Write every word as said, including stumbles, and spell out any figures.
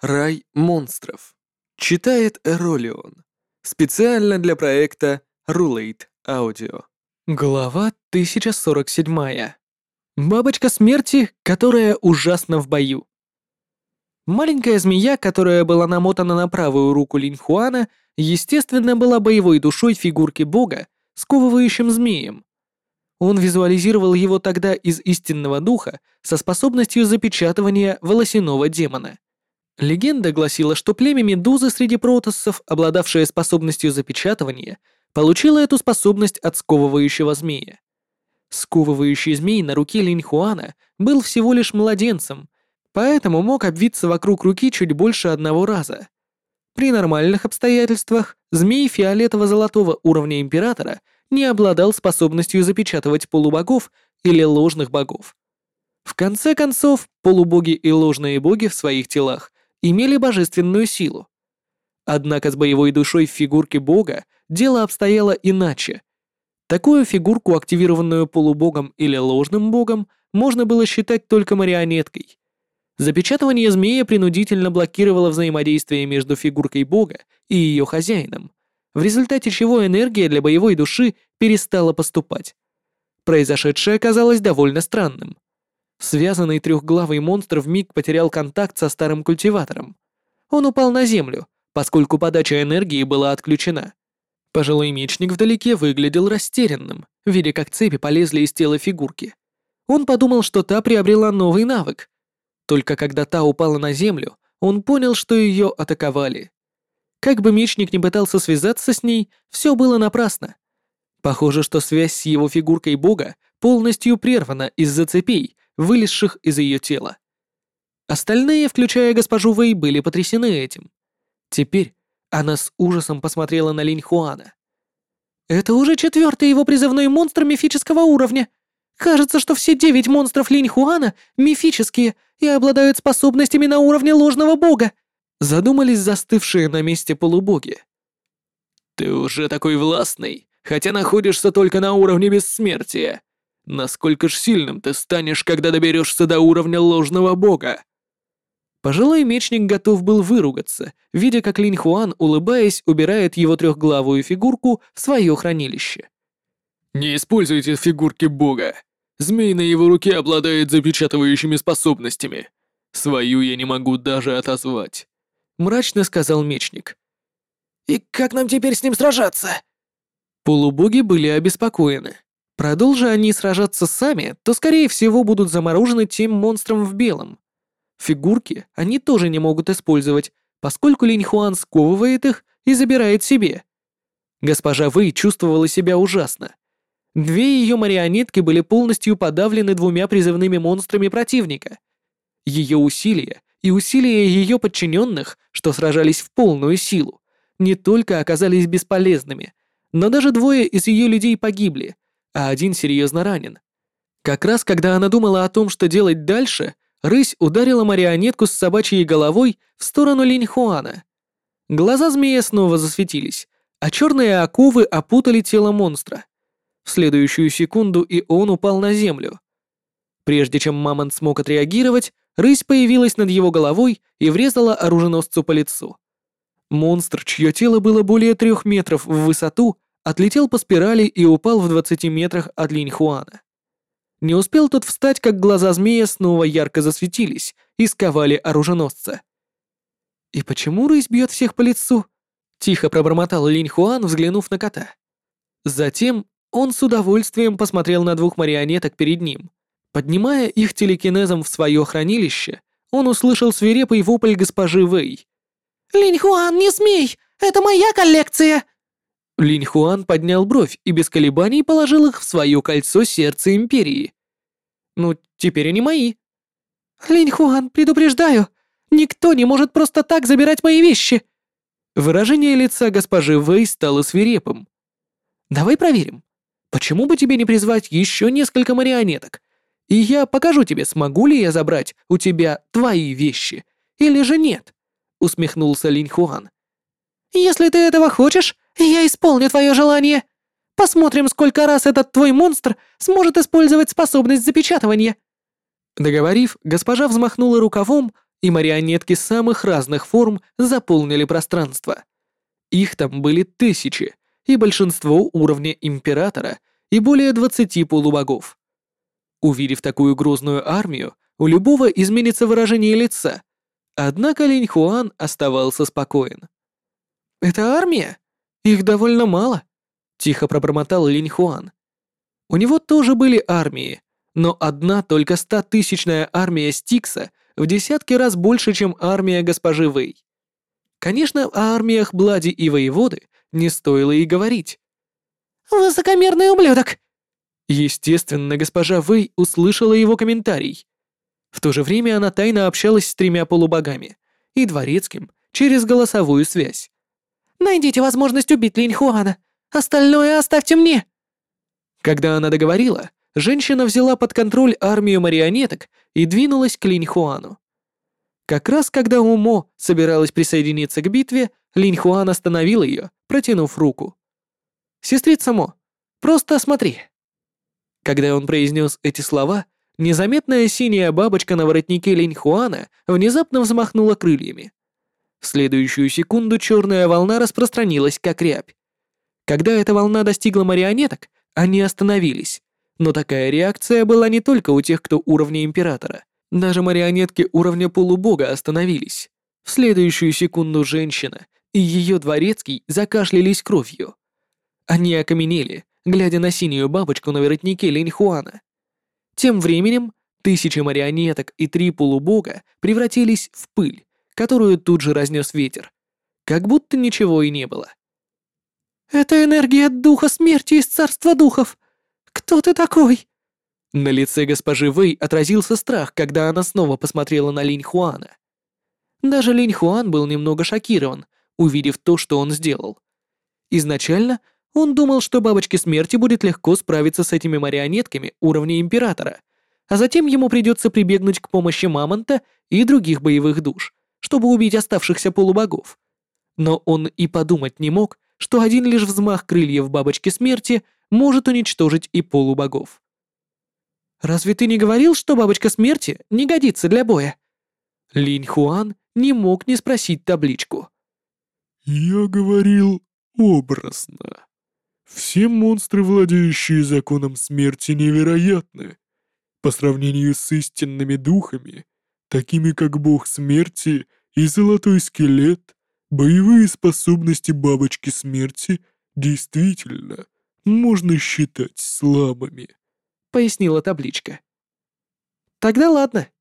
Рай монстров. Читает Эролион. Специально для проекта Rulate Audio. Глава тысяча сорок семь. Бабочка смерти, которая ужасна в бою. Маленькая змея, которая была намотана на правую руку Линьхуана, естественно, была боевой душой фигурки бога, сковывающим змеем. Он визуализировал его тогда из истинного духа со способностью запечатывания волосяного демона. Легенда гласила, что племя Медузы среди протоссов, обладавшее способностью запечатывания, получило эту способность от сковывающего змея. Сковывающий змей на руке Линьхуана был всего лишь младенцем, поэтому мог обвиться вокруг руки чуть больше одного раза. При нормальных обстоятельствах змей фиолетово-золотого уровня Императора не обладал способностью запечатывать полубогов или ложных богов. В конце концов, полубоги и ложные боги в своих телах имели божественную силу. Однако с боевой душой в фигурке бога дело обстояло иначе. Такую фигурку, активированную полубогом или ложным богом, можно было считать только марионеткой. Запечатывание змея принудительно блокировало взаимодействие между фигуркой бога и ее хозяином, в результате чего энергия для боевой души перестала поступать. Произошедшее оказалось довольно странным. Связанный трехглавый монстр вмиг потерял контакт со старым культиватором. Он упал на землю, поскольку подача энергии была отключена. Пожилой мечник вдалеке выглядел растерянным, видя, как цепи полезли из тела фигурки. Он подумал, что та приобрела новый навык. Только когда та упала на землю, он понял, что ее атаковали. Как бы мечник ни пытался связаться с ней, все было напрасно. Похоже, что связь с его фигуркой бога полностью прервана из-за цепей, вылезших из ее тела. Остальные, включая госпожу Вэй, были потрясены этим. Теперь она с ужасом посмотрела на Линьхуана. «Это уже четвертый его призывной монстр мифического уровня. Кажется, что все девять монстров Линьхуана мифические и обладают способностями на уровне ложного бога», задумались застывшие на месте полубоги. «Ты уже такой властный, хотя находишься только на уровне бессмертия. Насколько ж сильным ты станешь, когда доберешься до уровня ложного бога?» Пожилой мечник готов был выругаться, видя, как Линьхуан, улыбаясь, убирает его трехглавую фигурку в свое хранилище. «Не используйте фигурки бога. Змей на его руке обладает запечатывающими способностями. Свою я не могу даже отозвать», — мрачно сказал мечник. «И как нам теперь с ним сражаться?» Полубоги были обеспокоены. Продолжи они сражаться сами, то, скорее всего, будут заморожены тем монстром в белом. Фигурки они тоже не могут использовать, поскольку Линьхуан сковывает их и забирает себе. Госпожа Вэй чувствовала себя ужасно. Две ее марионетки были полностью подавлены двумя призывными монстрами противника. Ее усилия и усилия ее подчиненных, что сражались в полную силу, не только оказались бесполезными, но даже двое из ее людей погибли, а один серьезно ранен. Как раз когда она думала о том, что делать дальше, рысь ударила марионетку с собачьей головой в сторону Линьхуана. Глаза змея снова засветились, а черные оковы опутали тело монстра. В следующую секунду и он упал на землю. Прежде чем мамонт смог отреагировать, рысь появилась над его головой и врезала оруженосцу по лицу. Монстр, чье тело было более трех метров в высоту, отлетел по спирали и упал в двадцати метрах от Линьхуана. Не успел тот встать, как глаза змея снова ярко засветились и сковали оруженосца. «И почему рысь бьет всех по лицу?» — тихо пробормотал Линьхуан, взглянув на кота. Затем он с удовольствием посмотрел на двух марионеток перед ним. Поднимая их телекинезом в свое хранилище, он услышал свирепый вопль госпожи Вэй. «Линьхуан, не смей! Это моя коллекция!» Линьхуан поднял бровь и без колебаний положил их в свое кольцо сердца Империи. «Ну, теперь они мои». «Линьхуан, предупреждаю, никто не может просто так забирать мои вещи!» Выражение лица госпожи Вэй стало свирепым. «Давай проверим. Почему бы тебе не призвать еще несколько марионеток? И я покажу тебе, смогу ли я забрать у тебя твои вещи, или же нет?» Усмехнулся Линьхуан. «Если ты этого хочешь, я исполню твое желание. Посмотрим, сколько раз этот твой монстр сможет использовать способность запечатывания». Договорив, госпожа взмахнула рукавом, и марионетки самых разных форм заполнили пространство. Их там были тысячи, и большинство уровня Императора и более двадцати полубогов. Увидев такую грозную армию, у любого изменится выражение лица, однако Линь Хуан оставался спокоен. «Это армия? Их довольно мало», — тихо пробормотал Линь Хуан. У него тоже были армии, но одна только стотысячная армия Стикса в десятки раз больше, чем армия госпожи Вэй. Конечно, о армиях Блади и Воеводы не стоило и говорить. «Высокомерный ублюдок!» Естественно, госпожа Вэй услышала его комментарий. В то же время она тайно общалась с тремя полубогами и дворецким через голосовую связь. «Найдите возможность убить Линь Хуана, остальное оставьте мне!» Когда она договорила, женщина взяла под контроль армию марионеток и двинулась к Линь Хуану. Как раз когда Умо собиралась присоединиться к битве, Линь Хуан остановил ее, протянув руку. «Сестрица Мо, просто смотри». Когда он произнес эти слова, незаметная синяя бабочка на воротнике Линь Хуана внезапно взмахнула крыльями. В следующую секунду черная волна распространилась как рябь. Когда эта волна достигла марионеток, они остановились, но такая реакция была не только у тех, кто уровня Императора. Даже марионетки уровня полубога остановились. В следующую секунду женщина и ее дворецкий закашлялись кровью. Они окаменели, глядя на синюю бабочку на воротнике Линь Хуана. Тем временем тысячи марионеток и три полубога превратились в пыль, которую тут же разнес ветер, как будто ничего и не было. «Это энергия духа смерти из царства духов! Кто ты такой?» На лице госпожи Вэй отразился страх, когда она снова посмотрела на Линь Хуана. Даже Линь Хуан был немного шокирован, увидев то, что он сделал. Изначально он думал, что бабочке смерти будет легко справиться с этими марионетками уровня Императора, а затем ему придется прибегнуть к помощи Мамонта и других боевых душ, чтобы убить оставшихся полубогов. Но он и подумать не мог, что один лишь взмах крыльев бабочки смерти может уничтожить и полубогов. «Разве ты не говорил, что бабочка смерти не годится для боя?» Линь Хуан не мог не спросить табличку. «Я говорил образно. Все монстры, владеющие законом смерти, невероятны. По сравнению с истинными духами, такими как бог смерти и золотой скелет, боевые способности бабочки смерти действительно можно считать слабыми», — пояснила табличка. «Тогда ладно,